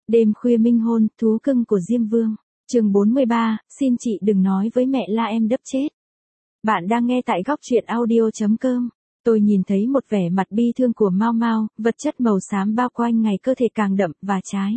Đêm khuya minh hôn, thú cưng của Diêm Vương. Chương 43, xin chị đừng nói với mẹ la em đấp chết. Bạn đang nghe tại góc truyện audio.com. Tôi nhìn thấy một vẻ mặt bi thương của Mao Mao, vật chất màu xám bao quanh ngày cơ thể càng đậm và trái.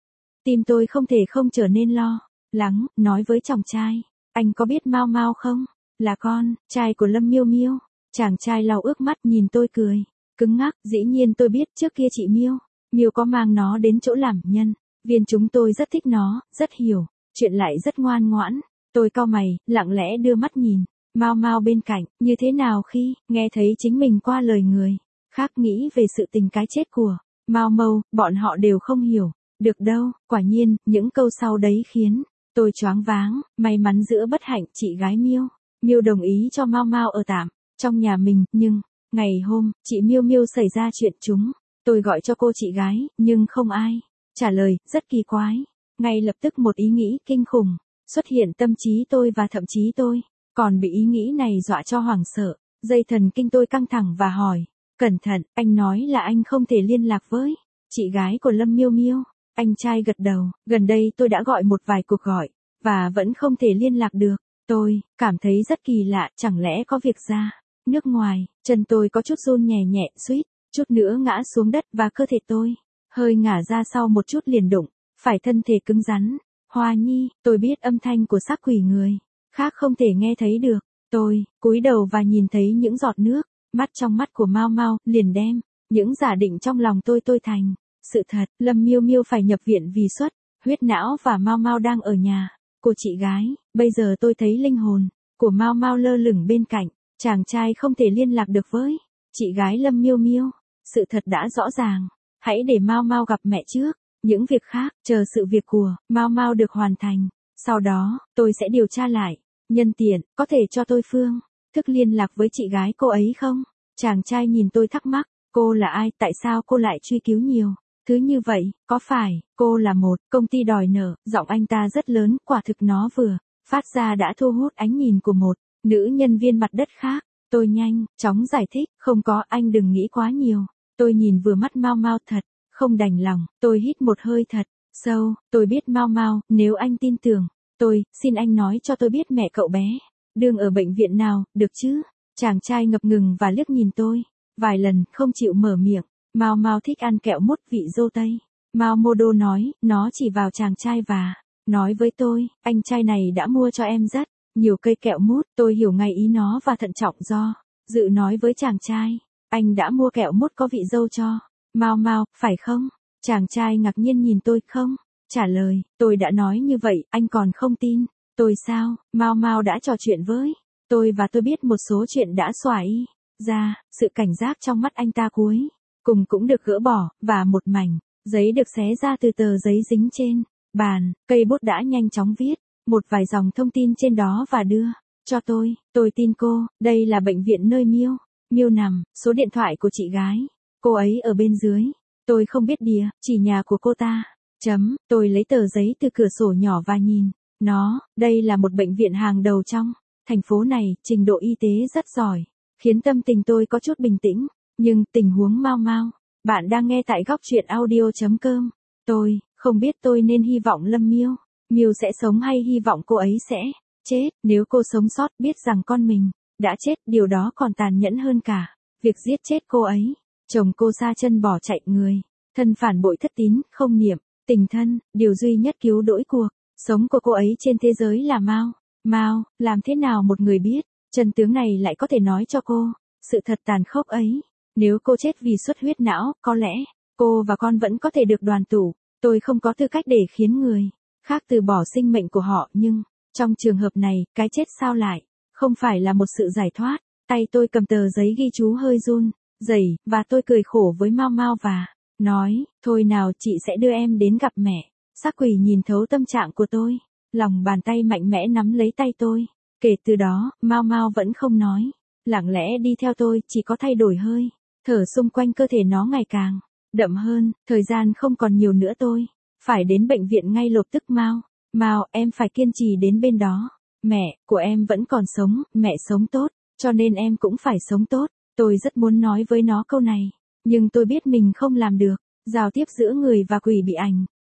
Tim tôi không thể không trở nên lo lắng, nói với chàng trai, anh có biết Mao Mao không? Là con trai của Lâm Miêu Miêu. Chàng trai lau ướt mắt nhìn tôi cười, cứng ngắc, dĩ nhiên tôi biết trước kia chị Miêu Miêu có mang nó đến chỗ làm nhân viên chúng tôi rất thích nó, rất hiểu chuyện lại rất ngoan ngoãn. Tôi cau mày, lặng lẽ đưa mắt nhìn Mao Mao bên cạnh, như thế nào khi nghe thấy chính mình qua lời người khác nghĩ về sự tình cái chết của Mao Mao, bọn họ đều không hiểu được đâu. Quả nhiên, những câu sau đấy khiến tôi choáng váng. May mắn giữa bất hạnh, chị gái Miêu Miêu đồng ý cho Mao Mao ở tạm trong nhà mình, nhưng ngày hôm chị Miêu Miêu xảy ra chuyện tôi gọi cho cô chị gái, nhưng không ai trả lời. Rất kỳ quái. Ngay lập tức một ý nghĩ kinh khủng xuất hiện tâm trí tôi, và thậm chí tôi còn bị ý nghĩ này dọa cho hoảng sợ. Dây thần kinh tôi căng thẳng và hỏi, cẩn thận, anh nói là anh không thể liên lạc với chị gái của Lâm Miêu Miêu? Anh trai gật đầu, gần đây tôi đã gọi một vài cuộc gọi, và vẫn không thể liên lạc được. Tôi cảm thấy rất kỳ lạ, chẳng lẽ có việc ra nước ngoài? Chân tôi có chút run nhẹ nhẹ, suýt chút nữa ngã xuống đất, và cơ thể tôi hơi ngả ra sau một chút liền đụng phải thân thể cứng rắn. Hoa Nhi, tôi biết âm thanh của xác quỷ người khác không thể nghe thấy được. Tôi cúi đầu và nhìn thấy những giọt nước mắt trong mắt của Mao Mao, liền đem những giả định trong lòng tôi thành sự thật. Lâm Miêu Miêu phải nhập viện vì xuất huyết não, và Mao Mao đang ở nhà của chị gái. Bây giờ tôi thấy linh hồn của Mao Mao lơ lửng bên cạnh chàng trai, không thể liên lạc được với chị gái Lâm Miêu Miêu. Sự thật đã rõ ràng, hãy để Mao Mao gặp mẹ trước. Những việc khác, chờ sự việc của Mao Mao được hoàn thành. Sau đó, tôi sẽ điều tra lại. Nhân tiện, có thể cho tôi phương thức liên lạc với chị gái cô ấy không? Chàng trai nhìn tôi thắc mắc, cô là ai, tại sao cô lại truy cứu nhiều thứ như vậy? Có phải cô là một công ty đòi nợ? Giọng anh ta rất lớn, quả thực nó vừa phát ra đã thu hút ánh nhìn của một nữ nhân viên mặt đất khác. Tôi nhanh chóng giải thích, không có, anh đừng nghĩ quá nhiều. Tôi nhìn vừa mắt Mao Mao thật không đành lòng. Tôi hít một hơi thật sâu. Tôi biết Mao Mao, nếu anh tin tưởng tôi, xin anh nói cho tôi biết mẹ cậu bé đương ở bệnh viện nào, được chứ? Chàng trai ngập ngừng và liếc nhìn tôi vài lần, không chịu mở miệng. Mao Mao thích ăn kẹo mút vị dâu tây. Mao Mô Đô nói, nó chỉ vào chàng trai và nói với tôi, anh trai này đã mua cho em rất nhiều cây kẹo mút. Tôi hiểu ngay ý nó và thận trọng do dự nói với chàng trai, anh đã mua kẹo mút có vị dâu cho Mao Mao, phải không? Chàng trai ngạc nhiên nhìn tôi, không trả lời. Tôi đã nói như vậy, anh còn không tin tôi sao? Mao Mao đã trò chuyện với tôi, và tôi biết một số chuyện đã xoài ra. Sự cảnh giác trong mắt anh ta cuối cùng cũng được gỡ bỏ, và một mảnh giấy được xé ra từ tờ giấy dính trên bàn. Cây bút đã nhanh chóng viết một vài dòng thông tin trên đó và đưa cho tôi. Tôi tin cô, đây là bệnh viện nơi Miêu Miêu nằm, số điện thoại của chị gái cô ấy ở bên dưới. Tôi không biết địa chỉ nhà của cô ta. Tôi lấy tờ giấy từ cửa sổ nhỏ và nhìn nó. Đây là một bệnh viện hàng đầu trong thành phố này, trình độ y tế rất giỏi, khiến tâm tình tôi có chút bình tĩnh. Nhưng tình huống Mao Mao, bạn đang nghe tại góc truyện audio.com. Tôi không biết tôi nên hy vọng Lâm Miêu Miêu sẽ sống, hay hy vọng cô ấy sẽ chết. Nếu cô sống sót, biết rằng con mình đã chết, điều đó còn tàn nhẫn hơn cả việc giết chết cô ấy. Chồng cô sa chân bỏ chạy, người thân phản bội, thất tín, không niệm tình thân. Điều duy nhất cứu đỗi cuộc sống của cô ấy trên thế giới là Mao Mao. Làm thế nào một người biết chân tướng này lại có thể nói cho cô sự thật tàn khốc ấy? Nếu cô chết vì xuất huyết não, có lẽ cô và con vẫn có thể được đoàn tụ. Tôi không có tư cách để khiến người khác từ bỏ sinh mệnh của họ, nhưng trong trường hợp này, cái chết sao lại không phải là một sự giải thoát? Tay tôi cầm tờ giấy ghi chú hơi run rẩy, và tôi cười khổ với Mao Mao và nói, thôi nào, chị sẽ đưa em đến gặp mẹ. Xác quỷ nhìn thấu tâm trạng của tôi, lòng bàn tay mạnh mẽ nắm lấy tay tôi. Kể từ đó, Mao Mao vẫn không nói, lặng lẽ đi theo tôi, chỉ có thay đổi hơi thở xung quanh cơ thể nó ngày càng đậm hơn. Thời gian không còn nhiều nữa, tôi phải đến bệnh viện ngay lập tức. Mao, em phải kiên trì đến bên đó. Mẹ của em vẫn còn sống, mẹ sống tốt, cho nên em cũng phải sống tốt. Tôi rất muốn nói với nó câu này, nhưng tôi biết mình không làm được. Giao tiếp giữa người và quỷ bị ảnh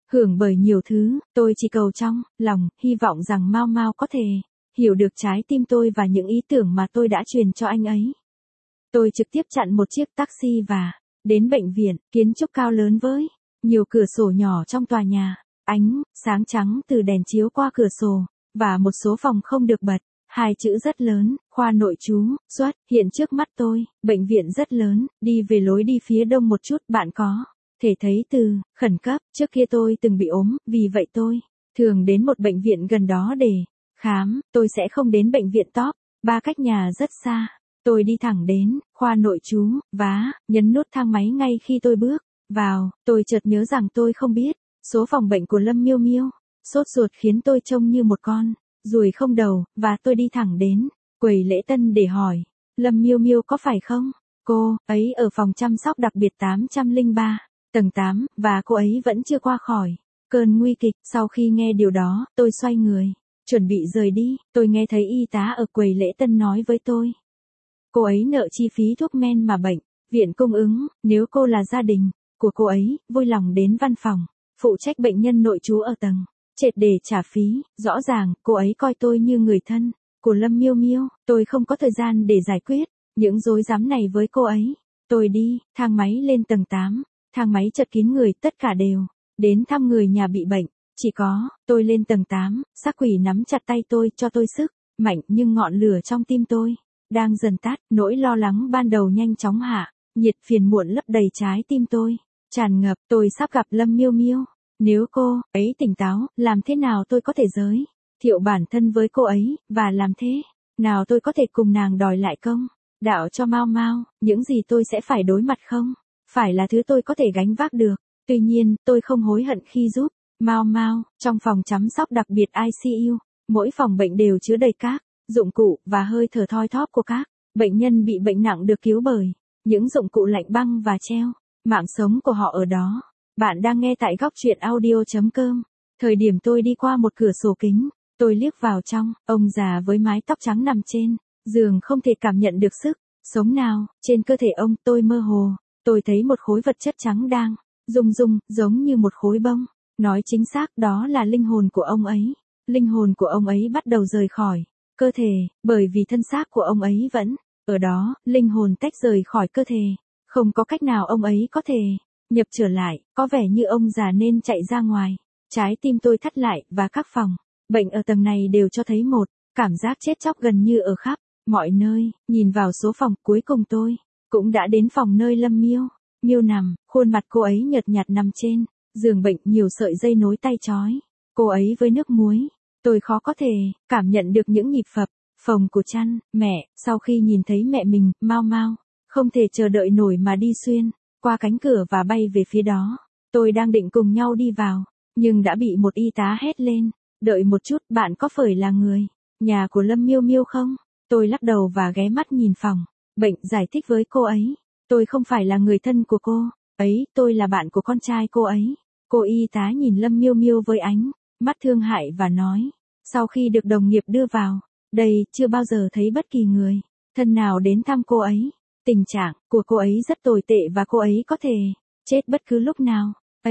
hưởng bởi nhiều thứ, tôi chỉ cầu trong lòng, hy vọng rằng Mao Mao có thể hiểu được trái tim tôi và những ý tưởng mà tôi đã truyền cho anh ấy. Tôi trực tiếp chặn một chiếc taxi và đến bệnh viện, kiến trúc cao lớn với nhiều cửa sổ nhỏ trong tòa nhà, ánh sáng trắng từ đèn chiếu qua cửa sổ, và một số phòng không được bật. Hai chữ rất lớn, khoa nội trú, xuất hiện trước mắt tôi, bệnh viện rất lớn, đi về lối đi phía đông một chút, bạn có thể thấy từ khẩn cấp, trước kia tôi từng bị ốm, vì vậy tôi thường đến một bệnh viện gần đó để khám, tôi sẽ không đến bệnh viện top 3 cách nhà rất xa. Tôi đi thẳng đến khoa nội trú, và nhấn nút thang máy ngay khi tôi bước vào, tôi chợt nhớ rằng tôi không biết số phòng bệnh của Lâm Miêu Miêu. Sốt ruột khiến tôi trông như một con ruồi không đầu, và tôi đi thẳng đến quầy lễ tân để hỏi, Lâm Miêu Miêu có phải không? Cô ấy ở phòng chăm sóc đặc biệt 803, tầng 8, và cô ấy vẫn chưa qua khỏi cơn nguy kịch. Sau khi nghe điều đó, tôi xoay người, chuẩn bị rời đi, tôi nghe thấy y tá ở quầy lễ tân nói với tôi. Cô ấy nợ chi phí thuốc men mà bệnh viện cung ứng, nếu cô là gia đình của cô ấy, vui lòng đến văn phòng phụ trách bệnh nhân nội trú ở tầng trệt để trả phí. Rõ ràng, cô ấy coi tôi như người thân của Lâm Miêu Miêu, tôi không có thời gian để giải quyết những rối rắm này với cô ấy. Tôi đi thang máy lên tầng 8, thang máy chật kín người, tất cả đều đến thăm người nhà bị bệnh. Chỉ có tôi lên tầng 8, xác quỷ nắm chặt tay tôi cho tôi sức mạnh, nhưng ngọn lửa trong tim tôi đang dần tắt, nỗi lo lắng ban đầu nhanh chóng hạ nhiệt, phiền muộn lấp đầy trái tim tôi, tràn ngập. Tôi sắp gặp Lâm Miêu Miêu. Nếu cô ấy tỉnh táo, làm thế nào tôi có thể giới thiệu bản thân với cô ấy, và làm thế nào tôi có thể cùng nàng đòi lại công đạo cho Mao Mao? Những gì tôi sẽ phải đối mặt không phải là thứ tôi có thể gánh vác được. Tuy nhiên, tôi không hối hận khi giúp Mao Mao. Trong phòng chăm sóc đặc biệt ICU, mỗi phòng bệnh đều chứa đầy các dụng cụ và hơi thở thoi thóp của các bệnh nhân bị bệnh nặng được cứu bởi những dụng cụ lạnh băng và treo mạng sống của họ ở đó. Bạn đang nghe tại góc truyện audio.com. Thời điểm tôi đi qua một cửa sổ kính, tôi liếc vào trong, ông già với mái tóc trắng nằm trên giường không thể cảm nhận được sức sống nào trên cơ thể ông. Tôi mơ hồ, tôi thấy một khối vật chất trắng đang rung rung, giống như một khối bông. Nói chính xác, đó là linh hồn của ông ấy. Linh hồn của ông ấy bắt đầu rời khỏi cơ thể, bởi vì thân xác của ông ấy vẫn ở đó. Linh hồn tách rời khỏi cơ thể, không có cách nào ông ấy có thể nhập trở lại. Có vẻ như ông già nên chạy ra ngoài. Trái tim tôi thắt lại, và các phòng bệnh ở tầng này đều cho thấy một cảm giác chết chóc gần như ở khắp mọi nơi. Nhìn vào số phòng, cuối cùng tôi cũng đã đến phòng nơi Lâm Miêu Miêu nằm. Khuôn mặt cô ấy nhợt nhạt nằm trên giường bệnh, nhiều sợi dây nối tay trói cô ấy với nước muối. Tôi khó có thể cảm nhận được những nhịp phập phồng của chăn. Mẹ, sau khi nhìn thấy mẹ mình, Mao Mao không thể chờ đợi nổi mà đi xuyên qua cánh cửa và bay về phía đó. Tôi đang định cùng nhau đi vào, nhưng đã bị một y tá hét lên. Đợi một chút, bạn có phải là người nhà của Lâm Miêu Miêu không? Tôi lắc đầu và ghé mắt nhìn phòng bệnh, giải thích với cô ấy. Tôi không phải là người thân của cô ấy, tôi là bạn của con trai cô ấy. Cô y tá nhìn Lâm Miêu Miêu với ánh mắt thương hại và nói, sau khi được đồng nghiệp đưa vào đây, chưa bao giờ thấy bất kỳ người thân nào đến thăm cô ấy. Tình trạng của cô ấy rất tồi tệ và cô ấy có thể chết bất cứ lúc nào.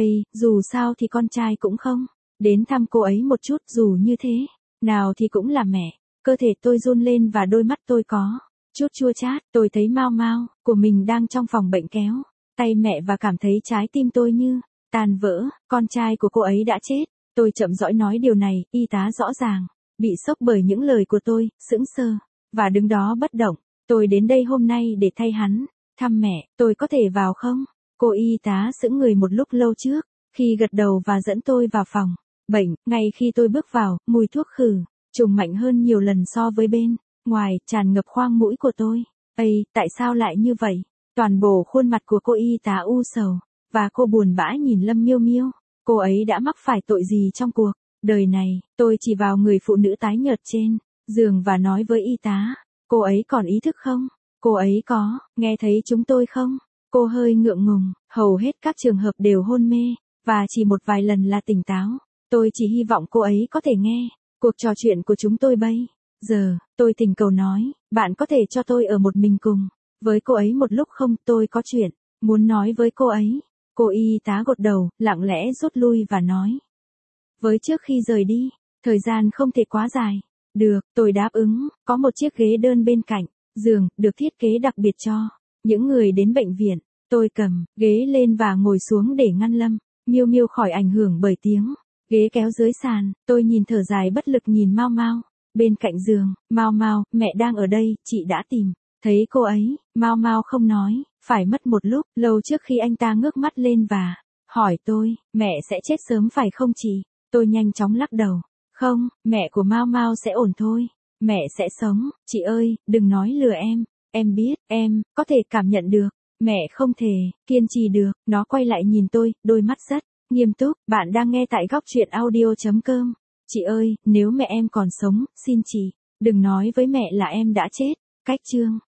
Dù sao thì con trai cũng không đến thăm cô ấy một chút, dù như thế nào thì cũng là mẹ. Cơ thể tôi run lên và đôi mắt tôi có chút chua chát. Tôi thấy Mao Mao của mình đang trong phòng bệnh kéo tay mẹ và cảm thấy trái tim tôi như tan vỡ. Con trai của cô ấy đã chết. Tôi chậm rãi nói điều này. Y tá rõ ràng bị sốc bởi những lời của tôi, sững sờ và đứng đó bất động. Tôi đến đây hôm nay để thay hắn thăm mẹ, tôi có thể vào không? Cô y tá sững người một lúc lâu trước khi gật đầu và dẫn tôi vào phòng bệnh. Ngay khi tôi bước vào, mùi thuốc khử trùng mạnh hơn nhiều lần so với bên ngoài, tràn ngập khoang mũi của tôi. Tại sao lại như vậy? Toàn bộ khuôn mặt của cô y tá u sầu, và cô buồn bã nhìn Lâm Miêu Miêu. Cô ấy đã mắc phải tội gì trong cuộc đời này? Tôi chỉ vào người phụ nữ tái nhợt trên giường và nói với y tá, cô ấy còn ý thức không? Cô ấy có nghe thấy chúng tôi không? Cô hơi ngượng ngùng, hầu hết các trường hợp đều hôn mê, và chỉ một vài lần là tỉnh táo. Tôi chỉ hy vọng cô ấy có thể nghe cuộc trò chuyện của chúng tôi bây giờ. Tôi thỉnh cầu nói, bạn có thể cho tôi ở một mình cùng với cô ấy một lúc không? Tôi có chuyện muốn nói với cô ấy. Cô y tá gật đầu, lặng lẽ rút lui và nói. Với trước khi rời đi, thời gian không thể quá dài. Được, tôi đáp ứng, có một chiếc ghế đơn bên cạnh, giường, được thiết kế đặc biệt cho những người đến bệnh viện. Tôi cầm ghế lên và ngồi xuống để ngăn Lâm Miêu Miêu khỏi ảnh hưởng bởi tiếng ghế kéo dưới sàn. Tôi nhìn thở dài bất lực nhìn Mao Mao bên cạnh giường. Mao Mao, mẹ đang ở đây, chị đã tìm thấy cô ấy. Mao Mao không nói, phải mất một lúc lâu trước khi anh ta ngước mắt lên và hỏi tôi, mẹ sẽ chết sớm phải không chị? Tôi nhanh chóng lắc đầu. Không, mẹ của Mao Mao sẽ ổn thôi. Mẹ sẽ sống, chị ơi, đừng nói lừa em. Em biết, em có thể cảm nhận được. Mẹ không thể kiên trì được. Nó quay lại nhìn tôi, đôi mắt rất nghiêm túc. Bạn đang nghe tại góc truyện audio.com. Chị ơi, nếu mẹ em còn sống, xin chị đừng nói với mẹ là em đã chết. Cách chương